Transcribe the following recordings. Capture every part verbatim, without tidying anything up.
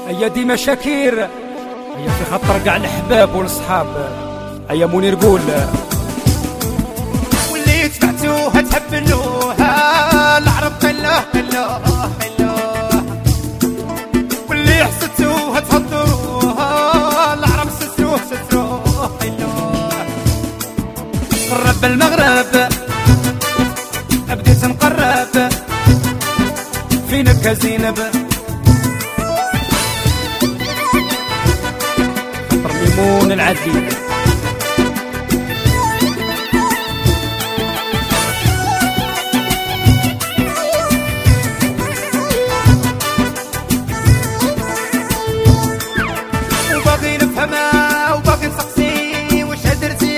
هيا ديما شاكير، هيا في خطر كاع الحباب والصحاب. هيا منير قول واللي تبعتوها تهبلوها العرب قلوه قلوه قلوه، واللي حسدتوها تهضروها العرب ستروه ستروه قلوه. قرب المغرب بديت نقرب فينك يا زينب، ميمون العدلي. وباغي نفهمها وباغي نسقسي واش هدرتي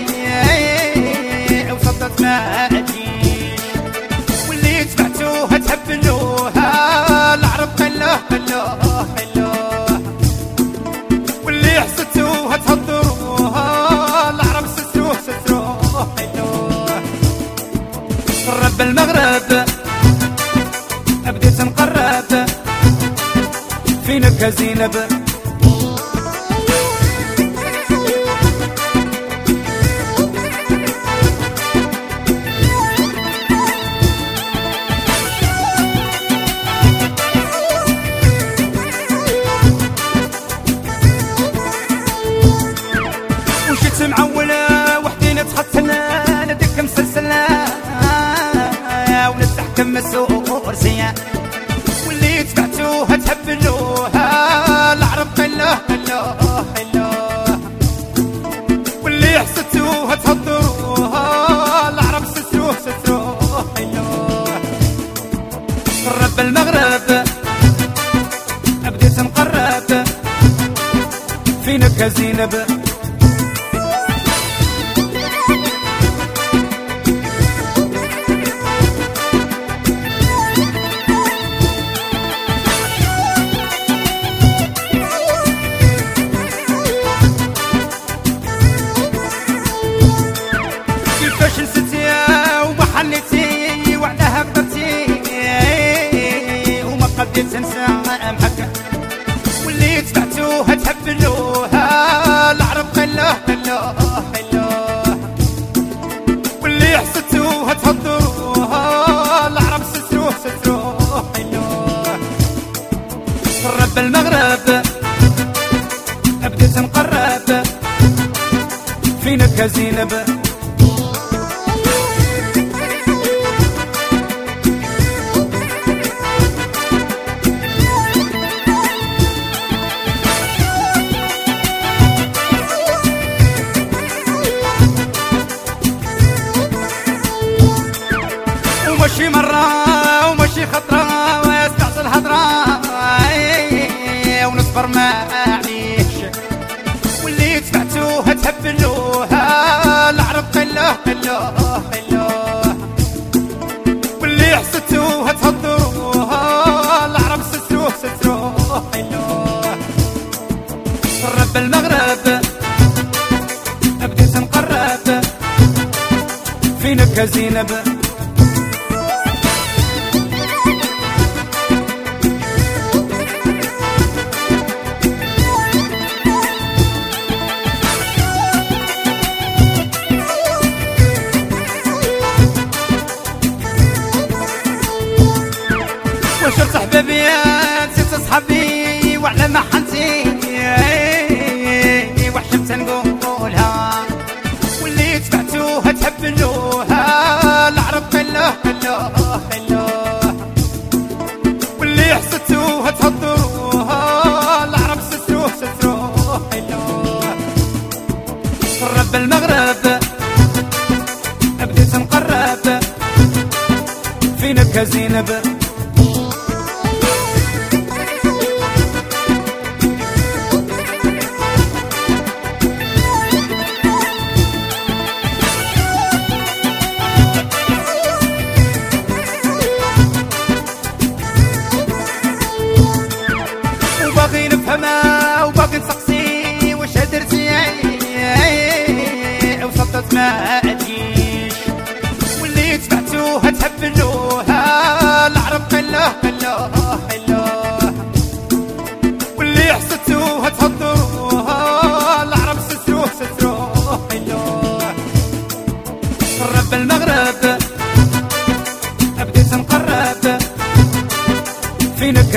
وصدت ما اجيش، واللي تبعتوها تهبلوها العرب قلوه قلوه قلوه، واللي حسدتوها تهضروها العرب ستروه ستروه قلوه. قرب المغرب بديت نقرب فينك يا زينب، وشيت معولة وحدي نتختنا ندك مسلسلة ونتحكم مسؤول سيا، واللي تبعتوها تهبلوها العرب قلوه قلوه قلوه، واللي حسدتوها تهضروها العرب ستروه ستروه قلوه. قرب المغرب بديت نقرب فينك يا زينب، كيفاش نسيتي وما حليتي وعلى هبطتي وما قدرت ننسى محك، واللي تبعتوها تهبلوها العرب قلوه قلوه قلوه، واللي حسدتوها تهضروها العرب ستروه ستروه قلوه. قرب المغرب بديت نقرب فينك يا زينب، ومشي مرة ومشي خطرة ويستعصي الهضرة ونصبر معليش، واللي تبعتوها تهبلوها العرب قلوه قلوه قلوه، واللي حسدتوها تهضروها العرب ستروه ستروه قلوه. قرب المغرب بديت نقرب فينك يا زينب، واش ارتاح بابي نسيت صحابي وعلى ما حنتي وحشمت نقولها، واللي تبعتوها تهبلوها العرب قلوه قلوه قلوه، واللي حسدتوها تهضروها العرب ستروه ستروه قلوه. قرب المغرب بديت نقرب فينك يا زينب، وباغي نفهمها وباغي نسقسي واش هدرتي وصدت ما اجيش، واللي تبعتوها تهبلوها العرب قلوه قلوه قلوه،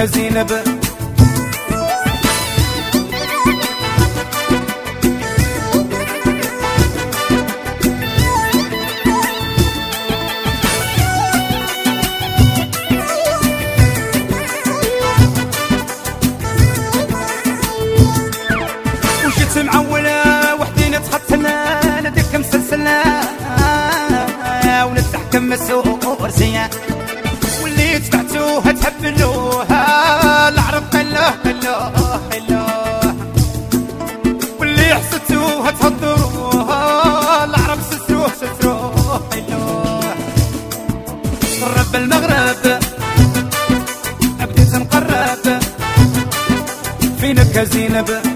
نبكى زينب. وجيت معولة وحدي نتختنا نديك مسلسلة ونتحكم مسؤول زيان واللي تبعتوها تحبلوها العرب قلوه قلوه قلوه واللي حسدتوها تهضروها العرب ستروه ستروه قلوه. قرب المغرب بديت نقرب في نبكى زينب.